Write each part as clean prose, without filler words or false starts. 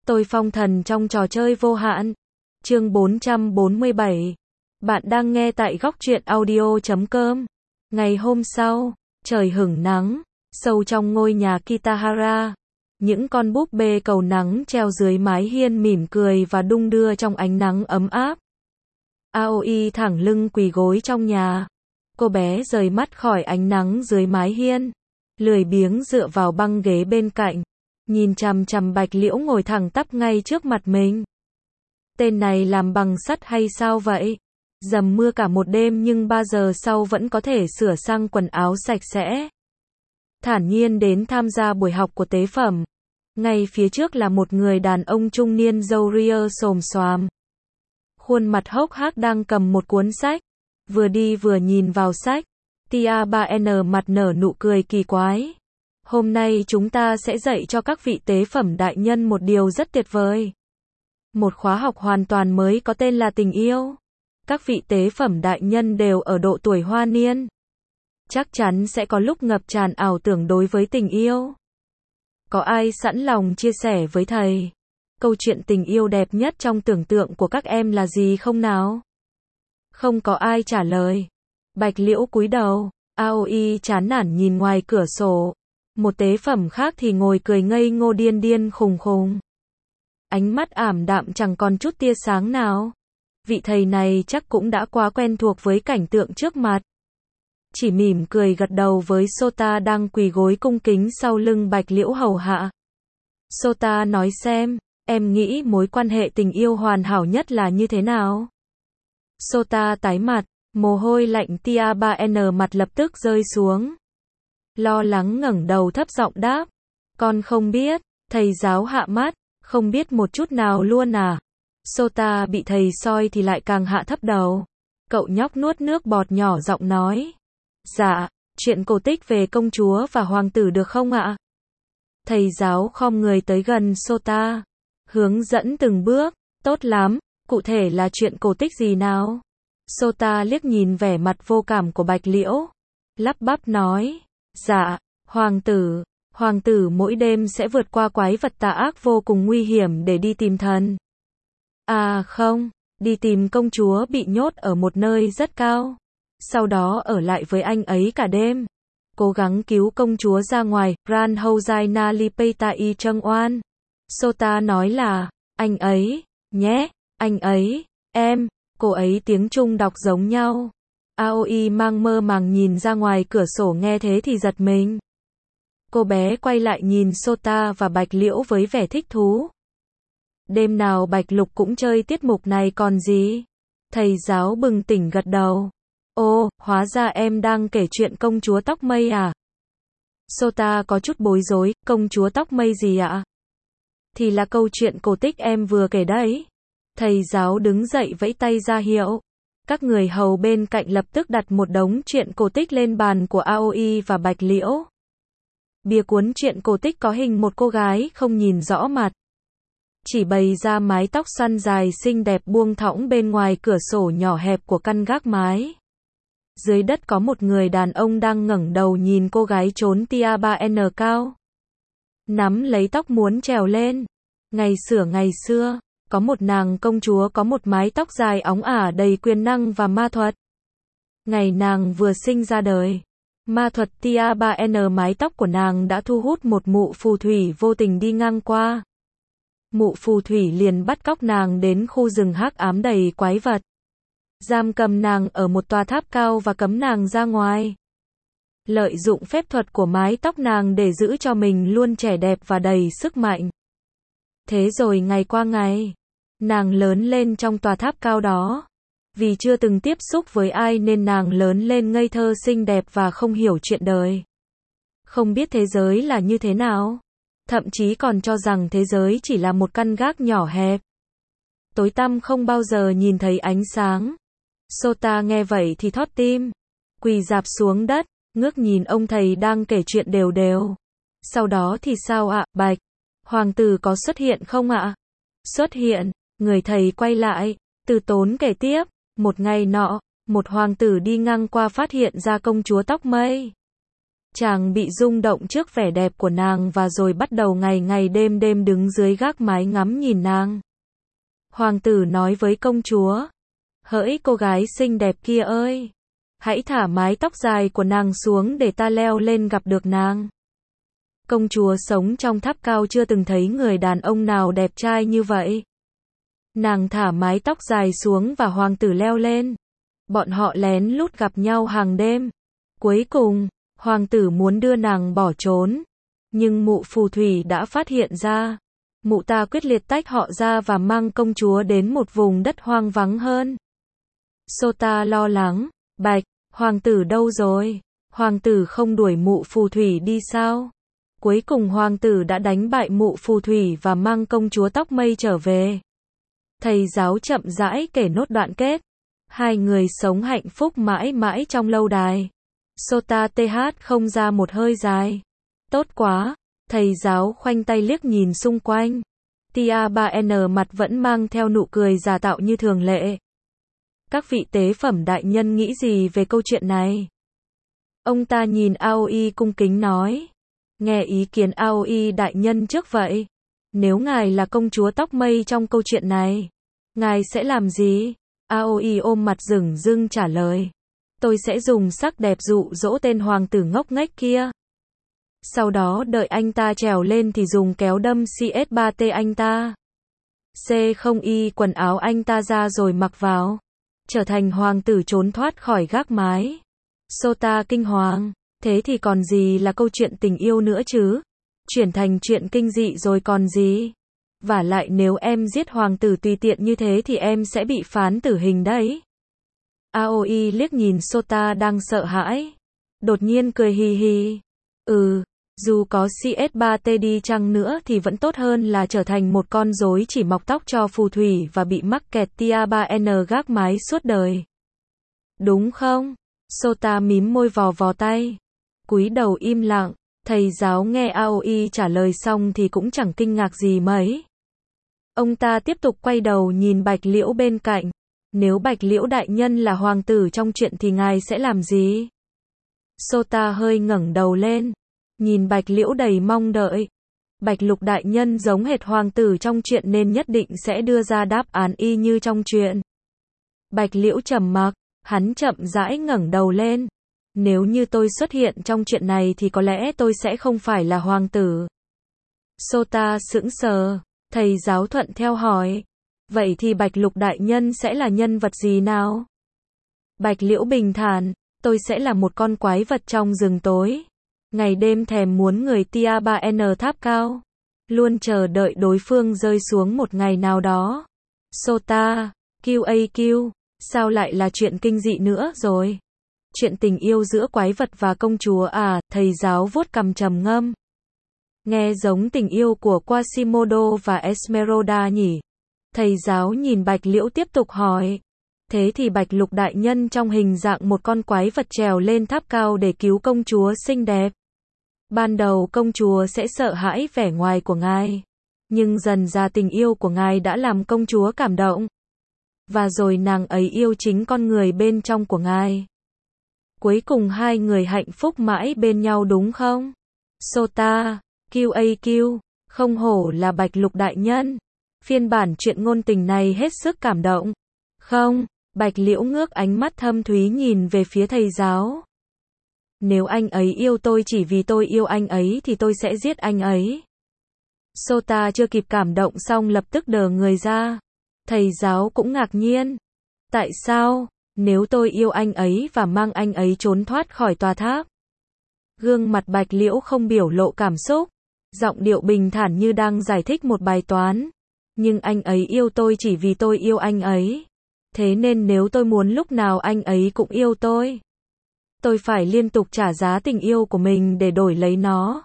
Tôi phong thần trong trò chơi vô hạn. Chương 447. Bạn đang nghe tại góc truyện audio.com. Ngày hôm sau, trời hửng nắng, sâu trong ngôi nhà Kitahara, những con búp bê cầu nắng treo dưới mái hiên mỉm cười và đung đưa trong ánh nắng ấm áp. Aoi thẳng lưng quỳ gối trong nhà. Cô bé rời mắt khỏi ánh nắng dưới mái hiên, lười biếng dựa vào băng ghế bên cạnh, nhìn chằm chằm Bạch Liễu ngồi thẳng tắp ngay trước mặt mình. Tên này làm bằng sắt hay sao vậy? Dầm mưa cả một đêm nhưng 3 giờ sau vẫn có thể sửa sang quần áo sạch sẽ. Thản nhiên đến tham gia buổi học của tế phẩm. Ngay phía trước là một người đàn ông trung niên râu ria xồm xoàm. Khuôn mặt hốc hác đang cầm một cuốn sách. Vừa đi vừa nhìn vào sách. Tia 3N mặt nở nụ cười kỳ quái. Hôm nay chúng ta sẽ dạy cho các vị tế phẩm đại nhân một điều rất tuyệt vời. Một khóa học hoàn toàn mới có tên là tình yêu. Các vị tế phẩm đại nhân đều ở độ tuổi hoa niên. Chắc chắn sẽ có lúc ngập tràn ảo tưởng đối với tình yêu. Có ai sẵn lòng chia sẻ với thầy câu chuyện tình yêu đẹp nhất trong tưởng tượng của các em là gì không nào? Không có ai trả lời. Bạch Liễu cúi đầu, Aoi chán nản nhìn ngoài cửa sổ. Một tế phẩm khác thì ngồi cười ngây ngô điên điên khùng khùng. Ánh mắt ảm đạm chẳng còn chút tia sáng nào. Vị thầy này chắc cũng đã quá quen thuộc với cảnh tượng trước mặt. Chỉ mỉm cười gật đầu với Sota đang quỳ gối cung kính sau lưng Bạch Liễu hầu hạ. Sota nói xem, em nghĩ mối quan hệ tình yêu hoàn hảo nhất là như thế nào? Sota tái mặt, mồ hôi lạnh tia 3N mặt lập tức rơi xuống. Lo lắng ngẩng đầu thấp giọng đáp. Con không biết, thầy giáo hạ mắt, không biết một chút nào luôn à? Sota bị thầy soi thì lại càng hạ thấp đầu. Cậu nhóc nuốt nước bọt nhỏ giọng nói. Dạ, chuyện cổ tích về công chúa và hoàng tử được không ạ? Thầy giáo khom người tới gần Sota, hướng dẫn từng bước. Tốt lắm, cụ thể là chuyện cổ tích gì nào? Sota liếc nhìn vẻ mặt vô cảm của Bạch Liễu, lắp bắp nói. Dạ, hoàng tử mỗi đêm sẽ vượt qua quái vật tà ác vô cùng nguy hiểm để đi tìm thần. À không, đi tìm công chúa bị nhốt ở một nơi rất cao. Sau đó ở lại với anh ấy cả đêm. Cố gắng cứu công chúa ra ngoài, Ran Houzai Na Lipeitai Trâng Oan. Sota nói là, anh ấy, nhé, anh ấy, em, cô ấy tiếng Trung đọc giống nhau. Aoi mang mơ màng nhìn ra ngoài cửa sổ nghe thế thì giật mình. Cô bé quay lại nhìn Sota và Bạch Liễu với vẻ thích thú. Đêm nào Bạch Lục cũng chơi tiết mục này còn gì? Thầy giáo bừng tỉnh gật đầu. Ô, hóa ra em đang kể chuyện công chúa tóc mây à? Sota có chút bối rối, công chúa tóc mây gì ạ? Thì là câu chuyện cổ tích em vừa kể đấy. Thầy giáo đứng dậy vẫy tay ra hiệu. Các người hầu bên cạnh lập tức đặt một đống truyện cổ tích lên bàn của Aoi và Bạch Liễu. Bìa cuốn truyện cổ tích có hình một cô gái không nhìn rõ mặt. Chỉ bày ra mái tóc xoăn dài xinh đẹp buông thõng bên ngoài cửa sổ nhỏ hẹp của căn gác mái. Dưới đất có một người đàn ông đang ngẩng đầu nhìn cô gái trốn tia 3N cao. Nắm lấy tóc muốn trèo lên. Ngày xưa, có một nàng công chúa có một mái tóc dài óng ả đầy quyền năng và ma thuật. Ngày nàng vừa sinh ra đời, ma thuật tia 3N mái tóc của nàng đã thu hút một mụ phù thủy vô tình đi ngang qua. Mụ phù thủy liền bắt cóc nàng đến khu rừng hắc ám đầy quái vật. Giam cầm nàng ở một tòa tháp cao và cấm nàng ra ngoài. Lợi dụng phép thuật của mái tóc nàng để giữ cho mình luôn trẻ đẹp và đầy sức mạnh. Thế rồi ngày qua ngày, nàng lớn lên trong tòa tháp cao đó. Vì chưa từng tiếp xúc với ai nên nàng lớn lên ngây thơ xinh đẹp và không hiểu chuyện đời. Không biết thế giới là như thế nào. Thậm chí còn cho rằng thế giới chỉ là một căn gác nhỏ hẹp. Tối tăm không bao giờ nhìn thấy ánh sáng. Sota nghe vậy thì thót tim. Quỳ rạp xuống đất, ngước nhìn ông thầy đang kể chuyện đều đều. Sau đó thì sao ạ, Bạch? Hoàng tử có xuất hiện không ạ? Xuất hiện, người thầy quay lại, từ tốn kể tiếp. Một ngày nọ, một hoàng tử đi ngang qua phát hiện ra công chúa tóc mây. Chàng bị rung động trước vẻ đẹp của nàng và rồi bắt đầu ngày ngày đêm đêm đứng dưới gác mái ngắm nhìn nàng. Hoàng tử nói với công chúa, hỡi cô gái xinh đẹp kia ơi, hãy thả mái tóc dài của nàng xuống để ta leo lên gặp được nàng. Công chúa sống trong tháp cao chưa từng thấy người đàn ông nào đẹp trai như vậy. Nàng thả mái tóc dài xuống và hoàng tử leo lên. Bọn họ lén lút gặp nhau hàng đêm. Cuối cùng, hoàng tử muốn đưa nàng bỏ trốn. Nhưng mụ phù thủy đã phát hiện ra. Mụ ta quyết liệt tách họ ra và mang công chúa đến một vùng đất hoang vắng hơn. Sota lo lắng, Bạch, hoàng tử đâu rồi? Hoàng tử không đuổi mụ phù thủy đi sao? Cuối cùng hoàng tử đã đánh bại mụ phù thủy và mang công chúa tóc mây trở về. Thầy giáo chậm rãi kể nốt đoạn kết. Hai người sống hạnh phúc mãi mãi trong lâu đài. Sota th không ra một hơi dài. Tốt quá. Thầy giáo khoanh tay liếc nhìn xung quanh. Tia 3N mặt vẫn mang theo nụ cười giả tạo như thường lệ. Các vị tế phẩm đại nhân nghĩ gì về câu chuyện này? Ông ta nhìn Aoi cung kính nói. Nghe ý kiến Aoi đại nhân trước vậy. Nếu ngài là công chúa tóc mây trong câu chuyện này, ngài sẽ làm gì? Aoi ôm mặt rừng rưng trả lời. Tôi sẽ dùng sắc đẹp dụ dỗ tên hoàng tử ngốc nghếch kia. Sau đó đợi anh ta trèo lên thì dùng kéo đâm CS3T anh ta. C0Y quần áo anh ta ra rồi mặc vào. Trở thành hoàng tử trốn thoát khỏi gác mái. Sota kinh hoàng. Thế thì còn gì là câu chuyện tình yêu nữa chứ? Chuyển thành chuyện kinh dị rồi còn gì? Vả lại nếu em giết hoàng tử tùy tiện như thế thì em sẽ bị phán tử hình đấy. Aoi liếc nhìn Sota đang sợ hãi. Đột nhiên cười hì hì. Dù có CS3T đi chăng nữa thì vẫn tốt hơn là trở thành một con rối chỉ mọc tóc cho phù thủy và bị mắc kẹt tia 3N gác mái suốt đời. Đúng không? Sota mím môi vò vò tay. Cúi đầu im lặng. Thầy giáo nghe Aoi trả lời xong thì cũng chẳng kinh ngạc gì mấy. Ông ta tiếp tục quay đầu nhìn Bạch Liễu bên cạnh. Nếu Bạch Liễu đại nhân là hoàng tử trong chuyện thì ngài sẽ làm gì? Sota hơi ngẩng đầu lên. Nhìn Bạch Liễu đầy mong đợi. Bạch Lục đại nhân giống hệt hoàng tử trong chuyện nên nhất định sẽ đưa ra đáp án y như trong chuyện. Bạch Liễu trầm mặc, hắn chậm rãi ngẩng đầu lên. Nếu như tôi xuất hiện trong chuyện này thì có lẽ tôi sẽ không phải là hoàng tử. Sota sững sờ, thầy giáo thuận theo hỏi. Vậy thì Bạch Lục đại nhân sẽ là nhân vật gì nào? Bạch Liễu bình thản, tôi sẽ là một con quái vật trong rừng tối. Ngày đêm thèm muốn người tia 3N tháp cao. Luôn chờ đợi đối phương rơi xuống một ngày nào đó. Sota, QAQ, sao lại là chuyện kinh dị nữa rồi? Chuyện tình yêu giữa quái vật và công chúa à? Thầy giáo vuốt cằm trầm ngâm. Nghe giống tình yêu của Quasimodo và Esmeralda nhỉ? Thầy giáo nhìn Bạch Liễu tiếp tục hỏi. Thế thì Bạch Lục đại nhân trong hình dạng một con quái vật trèo lên tháp cao để cứu công chúa xinh đẹp. Ban đầu công chúa sẽ sợ hãi vẻ ngoài của ngài. Nhưng dần ra tình yêu của ngài đã làm công chúa cảm động. Và rồi nàng ấy yêu chính con người bên trong của ngài. Cuối cùng hai người hạnh phúc mãi bên nhau đúng không? Sota, QAQ, không hổ là Bạch Lục đại nhân. Phiên bản truyện ngôn tình này hết sức cảm động. Không, Bạch Liễu ngước ánh mắt thâm thúy nhìn về phía thầy giáo. Nếu anh ấy yêu tôi chỉ vì tôi yêu anh ấy thì tôi sẽ giết anh ấy. Sota chưa kịp cảm động xong lập tức đờ người ra. Thầy giáo cũng ngạc nhiên. Tại sao? Nếu tôi yêu anh ấy và mang anh ấy trốn thoát khỏi tòa tháp. Gương mặt Bạch Liễu không biểu lộ cảm xúc. Giọng điệu bình thản như đang giải thích một bài toán. Nhưng anh ấy yêu tôi chỉ vì tôi yêu anh ấy. Thế nên nếu tôi muốn lúc nào anh ấy cũng yêu tôi phải liên tục trả giá tình yêu của mình để đổi lấy nó.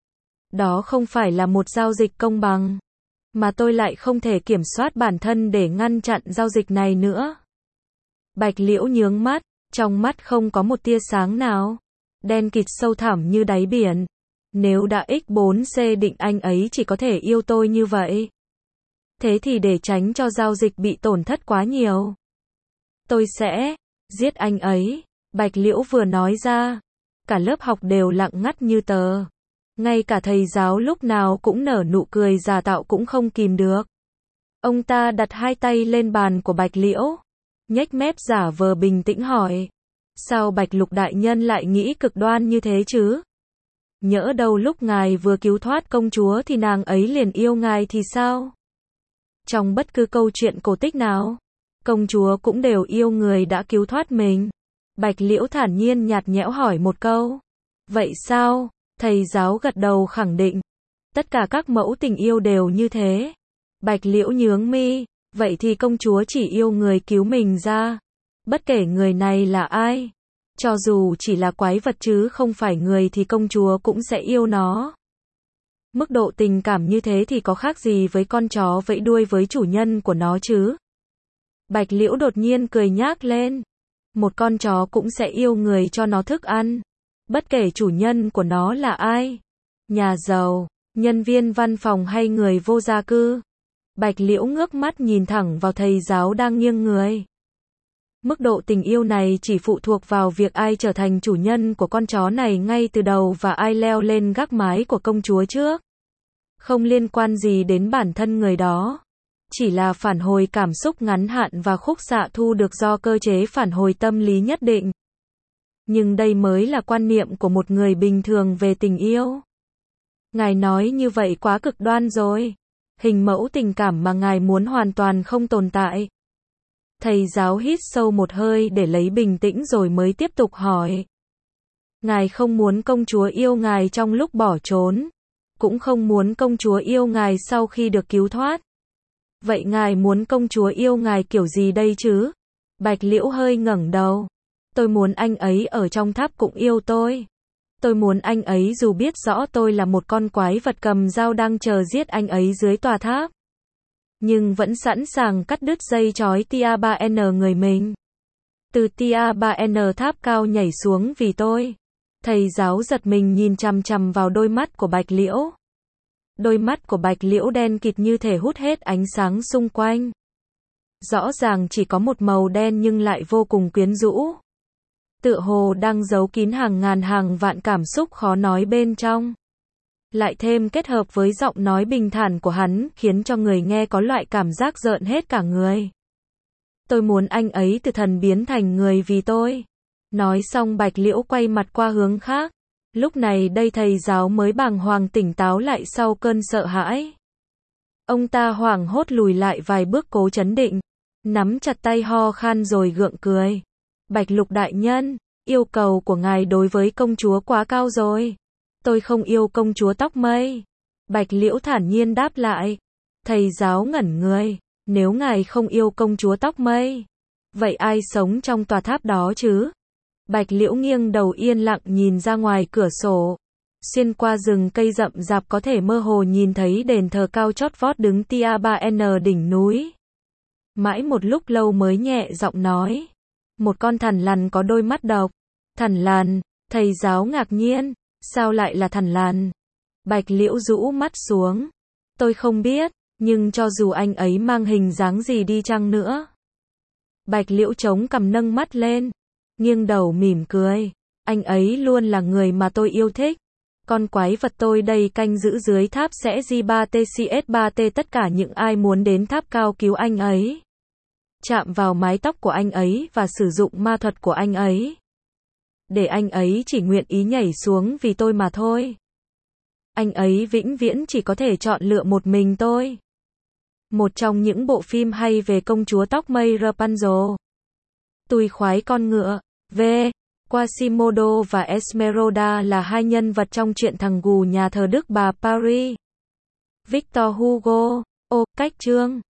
Đó không phải là một giao dịch công bằng. Mà tôi lại không thể kiểm soát bản thân để ngăn chặn giao dịch này nữa. Bạch Liễu nhướng mắt, trong mắt không có một tia sáng nào. Đen kịt sâu thẳm như đáy biển. Nếu đã X4C định anh ấy chỉ có thể yêu tôi như vậy. Thế thì để tránh cho giao dịch bị tổn thất quá nhiều, tôi sẽ giết anh ấy. Bạch Liễu vừa nói ra, Cả lớp học đều lặng ngắt như tờ. Ngay cả thầy giáo lúc nào cũng nở nụ cười giả tạo cũng không kìm được. Ông ta đặt hai tay lên bàn của Bạch Liễu, nhếch mép giả vờ bình tĩnh hỏi. Sao Bạch Lục đại nhân lại nghĩ cực đoan như thế chứ? Nhỡ đâu lúc ngài vừa cứu thoát công chúa thì nàng ấy liền yêu ngài thì sao? Trong bất cứ câu chuyện cổ tích nào, công chúa cũng đều yêu người đã cứu thoát mình. Bạch Liễu thản nhiên nhạt nhẽo hỏi một câu. Vậy sao? Thầy giáo gật đầu khẳng định. Tất cả các mẫu tình yêu đều như thế. Bạch Liễu nhướng mi. Vậy thì công chúa chỉ yêu người cứu mình ra. Bất kể người này là ai. Cho dù chỉ là quái vật chứ không phải người thì công chúa cũng sẽ yêu nó. Mức độ tình cảm như thế thì có khác gì với con chó vẫy đuôi với chủ nhân của nó chứ? Bạch Liễu đột nhiên cười nhác lên. Một con chó cũng sẽ yêu người cho nó thức ăn. Bất kể chủ nhân của nó là ai. Nhà giàu, nhân viên văn phòng hay người vô gia cư. Bạch Liễu ngước mắt nhìn thẳng vào thầy giáo đang nghiêng người. Mức độ tình yêu này chỉ phụ thuộc vào việc ai trở thành chủ nhân của con chó này ngay từ đầu và ai leo lên gác mái của công chúa trước. Không liên quan gì đến bản thân người đó. Chỉ là phản hồi cảm xúc ngắn hạn và khúc xạ thu được do cơ chế phản hồi tâm lý nhất định. Nhưng đây mới là quan niệm của một người bình thường về tình yêu. Ngài nói như vậy quá cực đoan rồi. Hình mẫu tình cảm mà ngài muốn hoàn toàn không tồn tại. Thầy giáo hít sâu một hơi để lấy bình tĩnh rồi mới tiếp tục hỏi. Ngài không muốn công chúa yêu ngài trong lúc bỏ trốn. Cũng không muốn công chúa yêu ngài sau khi được cứu thoát. Vậy ngài muốn công chúa yêu ngài kiểu gì đây chứ? Bạch Liễu hơi ngẩng đầu. Tôi muốn anh ấy ở trong tháp cũng yêu tôi. Tôi muốn anh ấy dù biết rõ tôi là một con quái vật cầm dao đang chờ giết anh ấy dưới tòa tháp. Nhưng vẫn sẵn sàng cắt đứt dây chói Tia 3N người mình. Từ Tia 3N tháp cao nhảy xuống vì tôi. Thầy giáo giật mình nhìn chằm chằm vào đôi mắt của Bạch Liễu. Đôi mắt của Bạch Liễu đen kịt như thể hút hết ánh sáng xung quanh. Rõ ràng chỉ có một màu đen nhưng lại vô cùng quyến rũ. Tựa hồ đang giấu kín hàng ngàn hàng vạn cảm xúc khó nói bên trong. Lại thêm kết hợp với giọng nói bình thản của hắn khiến cho người nghe có loại cảm giác rợn hết cả người. Tôi muốn anh ấy từ thần biến thành người vì tôi. Nói xong Bạch Liễu quay mặt qua hướng khác. Lúc này đây thầy giáo mới bàng hoàng tỉnh táo lại sau cơn sợ hãi. Ông ta hoảng hốt lùi lại vài bước cố trấn định. Nắm chặt tay ho khan rồi gượng cười. Bạch Lục đại nhân, yêu cầu của ngài đối với công chúa quá cao rồi. Tôi không yêu công chúa tóc mây. Bạch Liễu thản nhiên đáp lại. Thầy giáo ngẩn người. Nếu ngài không yêu công chúa tóc mây, vậy ai sống trong tòa tháp đó chứ? Bạch Liễu nghiêng đầu yên lặng nhìn ra ngoài cửa sổ. Xuyên qua rừng cây rậm rạp có thể mơ hồ nhìn thấy đền thờ cao chót vót đứng Tia 3N đỉnh núi. Mãi một lúc lâu mới nhẹ giọng nói. Một con thằn lằn có đôi mắt độc. Thằn lằn, thầy giáo ngạc nhiên. Sao lại là thằn lằn? Bạch Liễu rũ mắt xuống. Tôi không biết, nhưng cho dù anh ấy mang hình dáng gì đi chăng nữa. Bạch Liễu chống cằm nâng mắt lên. Nghiêng đầu mỉm cười. Anh ấy luôn là người mà tôi yêu thích. Con quái vật tôi đây canh giữ dưới tháp sẽ J3TCS3T tất cả những ai muốn đến tháp cao cứu anh ấy. Chạm vào mái tóc của anh ấy và sử dụng ma thuật của anh ấy. Để anh ấy chỉ nguyện ý nhảy xuống vì tôi mà thôi. Anh ấy vĩnh viễn chỉ có thể chọn lựa một mình tôi. Một trong những bộ phim hay về công chúa tóc mây Rapunzel. Tôi khoái con ngựa. V. Quasimodo và Esmeralda là hai nhân vật trong truyện Thằng Gù nhà thờ Đức Bà Paris. Victor Hugo. Cách chương